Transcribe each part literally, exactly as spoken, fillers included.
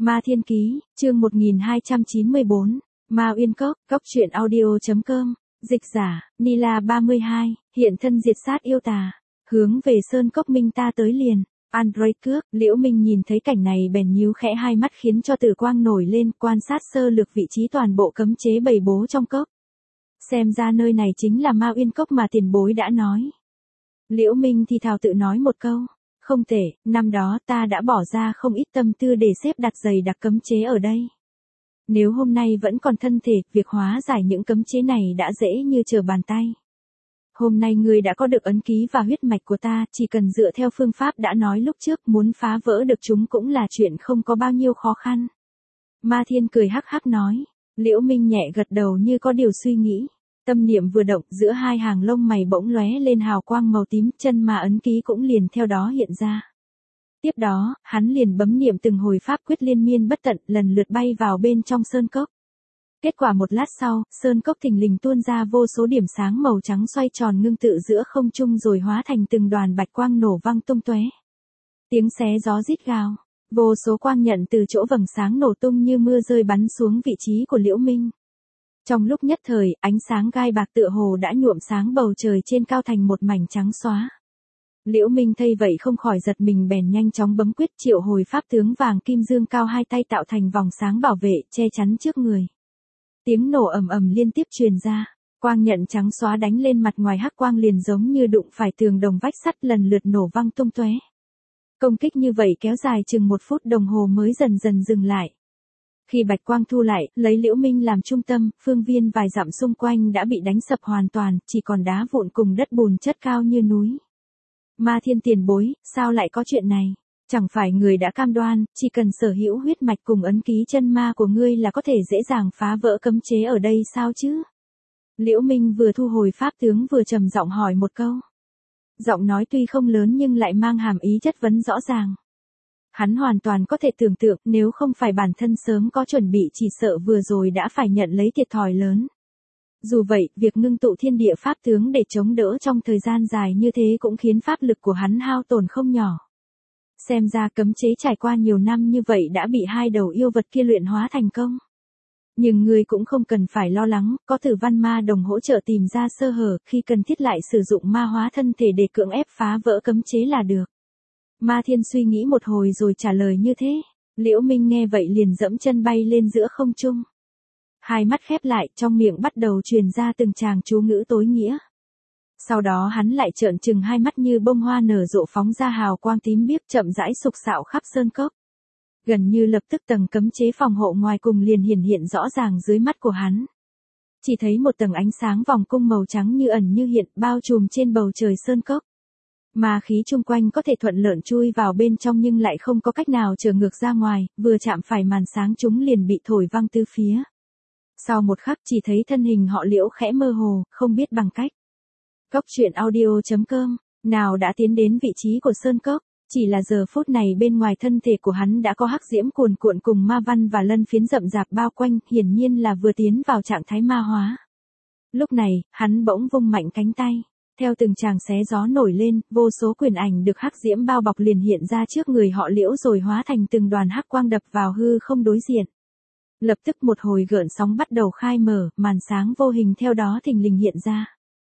Ma Thiên Ký, chương một nghìn hai trăm chín mươi bốn, Ma Uyên Cốc, cốc truyện audio.com, dịch giả, Nila ba mươi hai, hiện thân diệt sát yêu tà, hướng về Sơn Cốc Minh ta tới liền. Android cước, Liễu Minh nhìn thấy cảnh này bèn nhíu khẽ hai mắt khiến cho tử quang nổi lên, quan sát sơ lược vị trí toàn bộ cấm chế bày bố trong cốc. Xem ra nơi này chính là Ma Uyên Cốc mà tiền bối đã nói. Liễu Minh thì thào tự nói một câu, không tệ, năm đó ta đã bỏ ra không ít tâm tư để xếp đặt dày đặc cấm chế ở đây. Nếu hôm nay vẫn còn thân thể, việc hóa giải những cấm chế này đã dễ như trở bàn tay. Hôm nay ngươi đã có được ấn ký và huyết mạch của ta, chỉ cần dựa theo phương pháp đã nói lúc trước, muốn phá vỡ được chúng cũng là chuyện không có bao nhiêu khó khăn. Ma Thiên cười hắc hắc nói. Liễu Minh nhẹ gật đầu như có điều suy nghĩ. Tâm niệm vừa động, giữa hai hàng lông mày bỗng lóe lên hào quang màu tím, chân ma ấn ký cũng liền theo đó hiện ra. Tiếp đó, hắn liền bấm niệm từng hồi pháp quyết liên miên bất tận, lần lượt bay vào bên trong sơn cốc. Kết quả một lát sau, sơn cốc thình lình tuôn ra vô số điểm sáng màu trắng xoay tròn ngưng tự giữa không trung rồi hóa thành từng đoàn bạch quang nổ văng tung tóe. Tiếng xé gió rít gào, vô số quang nhận từ chỗ vầng sáng nổ tung như mưa rơi bắn xuống vị trí của Liễu Minh. Trong lúc nhất thời, ánh sáng gai bạc tựa hồ đã nhuộm sáng bầu trời trên cao thành một mảnh trắng xóa. Liễu Minh thấy vậy không khỏi giật mình, bèn nhanh chóng bấm quyết triệu hồi pháp tướng vàng kim dương cao hai tay tạo thành vòng sáng bảo vệ, che chắn trước người. Tiếng nổ ầm ầm liên tiếp truyền ra, quang nhận trắng xóa đánh lên mặt ngoài hắc quang liền giống như đụng phải tường đồng vách sắt lần lượt nổ văng tung tóe. Công kích như vậy kéo dài chừng một phút đồng hồ mới dần dần dừng lại. Khi bạch quang thu lại, lấy Liễu Minh làm trung tâm, phương viên vài dặm xung quanh đã bị đánh sập hoàn toàn, chỉ còn đá vụn cùng đất bùn chất cao như núi. Ma Thiên tiền bối, sao lại có chuyện này? Chẳng phải người đã cam đoan, chỉ cần sở hữu huyết mạch cùng ấn ký chân ma của ngươi là có thể dễ dàng phá vỡ cấm chế ở đây sao chứ? Liễu Minh vừa thu hồi pháp tướng vừa trầm giọng hỏi một câu. Giọng nói tuy không lớn nhưng lại mang hàm ý chất vấn rõ ràng. Hắn hoàn toàn có thể tưởng tượng, nếu không phải bản thân sớm có chuẩn bị chỉ sợ vừa rồi đã phải nhận lấy thiệt thòi lớn. Dù vậy, việc ngưng tụ thiên địa pháp tướng để chống đỡ trong thời gian dài như thế cũng khiến pháp lực của hắn hao tổn không nhỏ. Xem ra cấm chế trải qua nhiều năm như vậy đã bị hai đầu yêu vật kia luyện hóa thành công. Nhưng ngươi cũng không cần phải lo lắng, có Tử Văn Ma Đồng hỗ trợ tìm ra sơ hở, khi cần thiết lại sử dụng ma hóa thân thể để cưỡng ép phá vỡ cấm chế là được. Ma Thiên suy nghĩ một hồi rồi trả lời như thế. Liễu Minh nghe vậy liền dẫm chân bay lên giữa không trung. Hai mắt khép lại, trong miệng bắt đầu truyền ra từng tràng chú ngữ tối nghĩa. Sau đó hắn lại trợn trừng hai mắt như bông hoa nở rộ phóng ra hào quang tím biếc chậm rãi sục sạo khắp sơn cốc. Gần như lập tức tầng cấm chế phòng hộ ngoài cùng liền hiển hiện rõ ràng dưới mắt của hắn. Chỉ thấy một tầng ánh sáng vòng cung màu trắng như ẩn như hiện bao trùm trên bầu trời sơn cốc. Ma khí chung quanh có thể thuận lợi chui vào bên trong nhưng lại không có cách nào trở ngược ra ngoài, vừa chạm phải màn sáng chúng liền bị thổi văng tứ phía. Sau một khắc chỉ thấy thân hình họ Liễu khẽ mơ hồ, không biết bằng cách. Cốc truyện audio.com, nào đã tiến đến vị trí của sơn cốc, chỉ là giờ phút này bên ngoài thân thể của hắn đã có hắc diễm cuồn cuộn cùng ma văn và lân phiến rậm rạp bao quanh, hiển nhiên là vừa tiến vào trạng thái ma hóa. Lúc này, hắn bỗng vung mạnh cánh tay. Theo từng tràng xé gió nổi lên, vô số quyền ảnh được hắc diễm bao bọc liền hiện ra trước người họ Liễu rồi hóa thành từng đoàn hắc quang đập vào hư không đối diện. Lập tức một hồi gợn sóng bắt đầu khai mở, màn sáng vô hình theo đó thình lình hiện ra.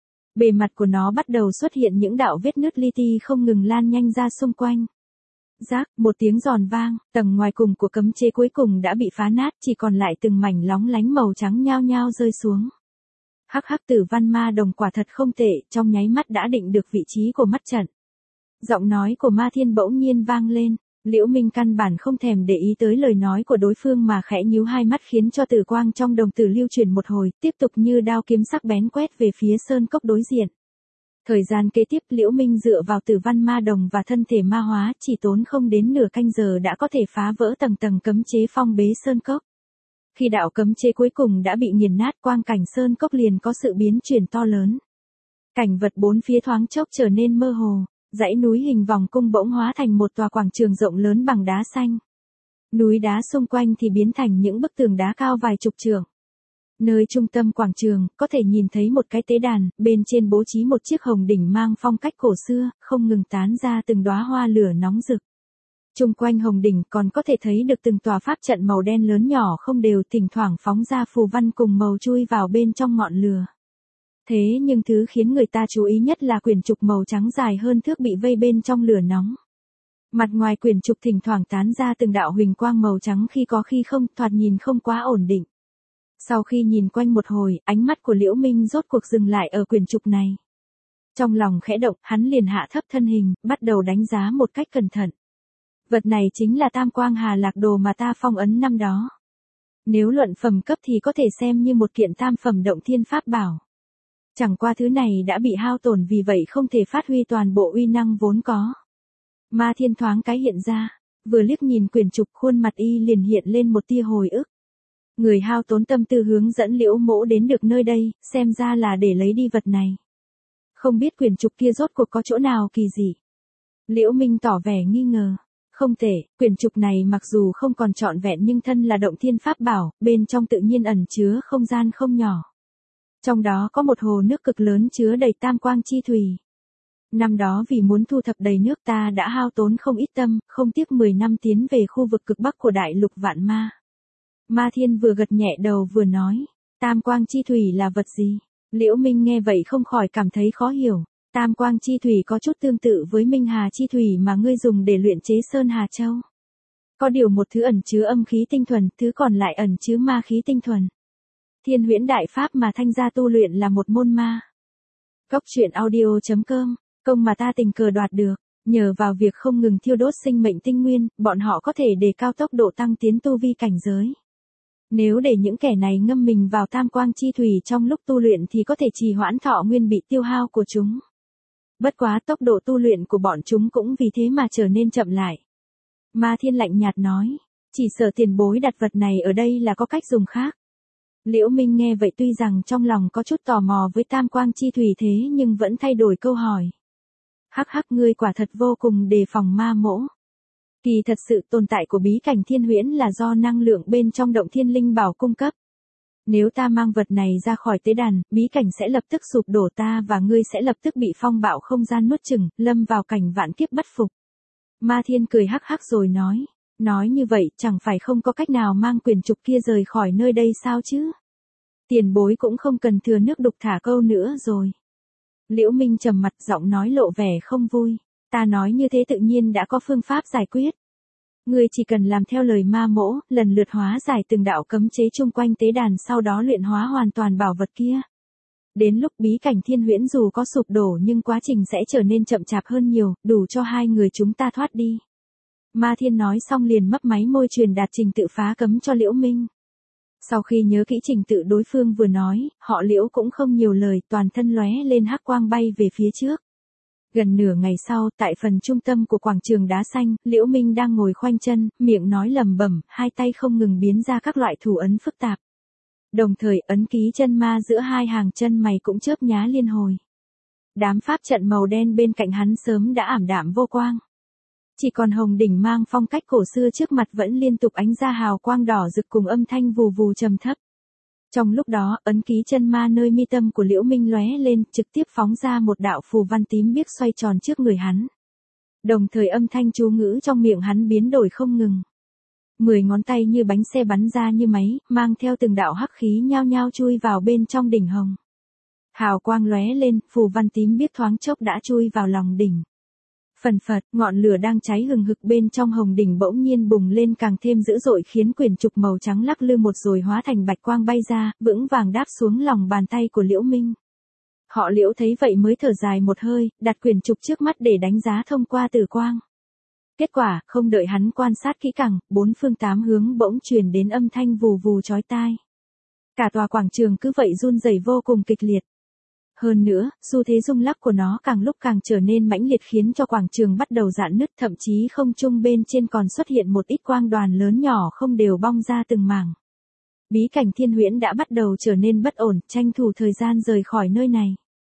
Bề mặt của nó bắt đầu xuất hiện những đạo vết nứt li ti không ngừng lan nhanh ra xung quanh. Rác, một tiếng giòn vang, tầng ngoài cùng của cấm chế cuối cùng đã bị phá nát, chỉ còn lại từng mảnh lóng lánh màu trắng nhao nhao rơi xuống. Hắc hắc Tử Văn Ma Đồng quả thật không tệ, trong nháy mắt đã định được vị trí của mắt trận. Giọng nói của Ma Thiên bỗng nhiên vang lên, Liễu Minh căn bản không thèm để ý tới lời nói của đối phương mà khẽ nhíu hai mắt khiến cho tử quang trong đồng tử lưu chuyển một hồi, tiếp tục như đao kiếm sắc bén quét về phía sơn cốc đối diện. Thời gian kế tiếp Liễu Minh dựa vào Tử Văn Ma Đồng và thân thể ma hóa chỉ tốn không đến nửa canh giờ đã có thể phá vỡ tầng tầng cấm chế phong bế sơn cốc. Khi đạo cấm chế cuối cùng đã bị nghiền nát, quang cảnh sơn cốc liền có sự biến chuyển to lớn. Cảnh vật bốn phía thoáng chốc trở nên mơ hồ, dãy núi hình vòng cung bỗng hóa thành một tòa quảng trường rộng lớn bằng đá xanh. Núi đá xung quanh thì biến thành những bức tường đá cao vài chục trượng. Nơi trung tâm quảng trường, có thể nhìn thấy một cái tế đàn, bên trên bố trí một chiếc hồng đỉnh mang phong cách cổ xưa, không ngừng tán ra từng đóa hoa lửa nóng rực. Chung quanh hồng đỉnh còn có thể thấy được từng tòa pháp trận màu đen lớn nhỏ không đều thỉnh thoảng phóng ra phù văn cùng màu chui vào bên trong ngọn lửa. Thế nhưng thứ khiến người ta chú ý nhất là quyển trục màu trắng dài hơn thước bị vây bên trong lửa nóng. Mặt ngoài quyển trục thỉnh thoảng tán ra từng đạo huỳnh quang màu trắng khi có khi không, thoạt nhìn không quá ổn định. Sau khi nhìn quanh một hồi, ánh mắt của Liễu Minh rốt cuộc dừng lại ở quyển trục này. Trong lòng khẽ động, hắn liền hạ thấp thân hình, bắt đầu đánh giá một cách cẩn thận. Vật này chính là Tam Quang Hà Lạc Đồ mà ta phong ấn năm đó. Nếu luận phẩm cấp thì có thể xem như một kiện tam phẩm động thiên pháp bảo. Chẳng qua thứ này đã bị hao tổn vì vậy không thể phát huy toàn bộ uy năng vốn có. Ma Thiên thoáng cái hiện ra, vừa liếc nhìn quyển trục khuôn mặt y liền hiện lên một tia hồi ức. Người hao tốn tâm tư hướng dẫn Liễu Mỗ đến được nơi đây, xem ra là để lấy đi vật này. Không biết quyển trục kia rốt cuộc có chỗ nào kỳ dị. Liễu Minh tỏ vẻ nghi ngờ. Không thể, quyển trục này mặc dù không còn trọn vẹn nhưng thân là động thiên pháp bảo, bên trong tự nhiên ẩn chứa không gian không nhỏ. Trong đó có một hồ nước cực lớn chứa đầy tam quang chi thủy. Năm đó vì muốn thu thập đầy nước ta đã hao tốn không ít tâm, không tiếc mười năm tiến về khu vực cực bắc của đại lục vạn ma. Ma Thiên vừa gật nhẹ đầu vừa nói, tam quang chi thủy là vật gì? Liễu Minh nghe vậy không khỏi cảm thấy khó hiểu. Tam quang chi thủy có chút tương tự với Minh Hà chi thủy mà ngươi dùng để luyện chế Sơn Hà Châu. Có điều một thứ ẩn chứa âm khí tinh thuần, thứ còn lại ẩn chứa ma khí tinh thuần. Thiên Huyễn Đại Pháp mà Thanh gia tu luyện là một môn ma. Cốc truyện audio chấm com, công mà ta tình cờ đoạt được, nhờ vào việc không ngừng thiêu đốt sinh mệnh tinh nguyên, bọn họ có thể đề cao tốc độ tăng tiến tu vi cảnh giới. Nếu để những kẻ này ngâm mình vào tam quang chi thủy trong lúc tu luyện thì có thể trì hoãn thọ nguyên bị tiêu hao của chúng. Bất quá tốc độ tu luyện của bọn chúng cũng vì thế mà trở nên chậm lại. Ma Thiên lạnh nhạt nói, chỉ sợ tiền bối đặt vật này ở đây là có cách dùng khác. Liễu Minh nghe vậy tuy rằng trong lòng có chút tò mò với tam quang chi thủy thế nhưng vẫn thay đổi câu hỏi. Hắc hắc, ngươi quả thật vô cùng đề phòng ma mỗ. Kỳ thật sự tồn tại của bí cảnh thiên huyễn là do năng lượng bên trong động thiên linh bảo cung cấp. Nếu ta mang vật này ra khỏi tế đàn, bí cảnh sẽ lập tức sụp đổ, ta và ngươi sẽ lập tức bị phong bạo không gian nuốt chửng, lâm vào cảnh vạn kiếp bất phục. Ma Thiên cười hắc hắc rồi nói, nói như vậy chẳng phải không có cách nào mang quyển trục kia rời khỏi nơi đây sao chứ? Tiền bối cũng không cần thừa nước đục thả câu nữa rồi. Liễu Minh trầm mặt giọng nói lộ vẻ không vui, ta nói như thế tự nhiên đã có phương pháp giải quyết. Ngươi chỉ cần làm theo lời ma mỗ, lần lượt hóa giải từng đạo cấm chế chung quanh tế đàn, sau đó luyện hóa hoàn toàn bảo vật kia. Đến lúc bí cảnh thiên huyễn dù có sụp đổ nhưng quá trình sẽ trở nên chậm chạp hơn nhiều, đủ cho hai người chúng ta thoát đi. Ma Thiên nói xong liền mấp máy môi truyền đạt trình tự phá cấm cho Liễu Minh. Sau khi nhớ kỹ trình tự đối phương vừa nói, họ Liễu cũng không nhiều lời, toàn thân lóe lên hắc quang bay về phía trước. Gần nửa ngày sau, tại phần trung tâm của quảng trường đá xanh, Liễu Minh đang ngồi khoanh chân, miệng nói lẩm bẩm, hai tay không ngừng biến ra các loại thủ ấn phức tạp. Đồng thời, ấn ký chân ma giữa hai hàng chân mày cũng chớp nhá liên hồi. Đám pháp trận màu đen bên cạnh hắn sớm đã ảm đạm vô quang. Chỉ còn hồng đỉnh mang phong cách cổ xưa trước mặt vẫn liên tục ánh ra hào quang đỏ rực cùng âm thanh vù vù trầm thấp. Trong lúc đó, ấn ký chân ma nơi mi tâm của Liễu Minh lóe lên, trực tiếp phóng ra một đạo phù văn tím biếc xoay tròn trước người hắn. Đồng thời âm thanh chú ngữ trong miệng hắn biến đổi không ngừng. Mười ngón tay như bánh xe bắn ra như máy, mang theo từng đạo hắc khí nhao nhao chui vào bên trong đỉnh hồng. Hào quang lóe lên, phù văn tím biếc thoáng chốc đã chui vào lòng đỉnh. Phần phật, ngọn lửa đang cháy hừng hực bên trong hồng đỉnh bỗng nhiên bùng lên càng thêm dữ dội, khiến quyển trục màu trắng lắc lư một rồi hóa thành bạch quang bay ra, vững vàng đáp xuống lòng bàn tay của Liễu Minh. Họ Liễu thấy vậy mới thở dài một hơi, đặt quyển trục trước mắt để đánh giá thông qua tử quang. Kết quả, không đợi hắn quan sát kỹ càng, bốn phương tám hướng bỗng truyền đến âm thanh vù vù chói tai. Cả tòa quảng trường cứ vậy run rẩy vô cùng kịch liệt. Hơn nữa, xu thế rung lắc của nó càng lúc càng trở nên mãnh liệt khiến cho quảng trường bắt đầu rạn nứt, thậm chí không trung bên trên còn xuất hiện một ít quang đoàn lớn nhỏ không đều bong ra từng mảng. Bí cảnh thiên huyễn đã bắt đầu trở nên bất ổn, tranh thủ thời gian rời khỏi nơi này.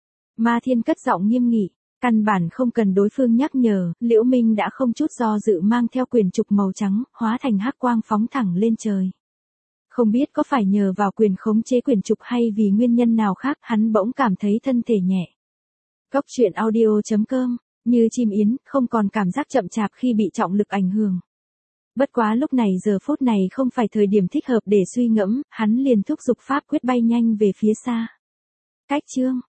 Ma Thiên cất giọng nghiêm nghị, căn bản không cần đối phương nhắc nhở, Liễu Minh đã không chút do dự mang theo quyển trục màu trắng, hóa thành hắc quang phóng thẳng lên trời. Không biết có phải nhờ vào quyền khống chế quyển trục hay vì nguyên nhân nào khác, hắn bỗng cảm thấy thân thể nhẹ. Cốc truyện audio chấm com như chim yến, không còn cảm giác chậm chạp khi bị trọng lực ảnh hưởng. Bất quá lúc này giờ phút này không phải thời điểm thích hợp để suy ngẫm, hắn liền thúc giục pháp quyết bay nhanh về phía xa. Cách chương